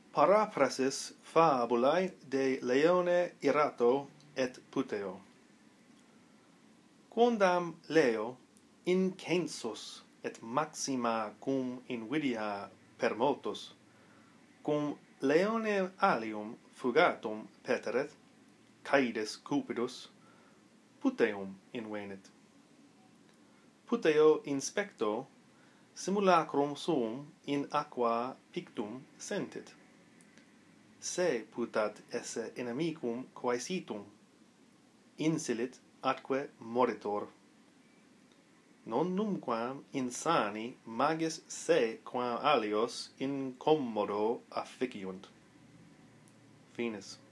Paraphrasis fabulae de Leone irato et Puteo. Quondam Leo incensus et maxima cum invidia per multos, cum Leone alium fugatum peteret, caedes cupidus, Puteum invenit. Puteo inspecto simulacrum suum in aqua pictum sentit. Se putat esse inimicum quaesitum, insilit atque moritor. Non numquam insani magis se quam alios incommodo afficiunt. Finis.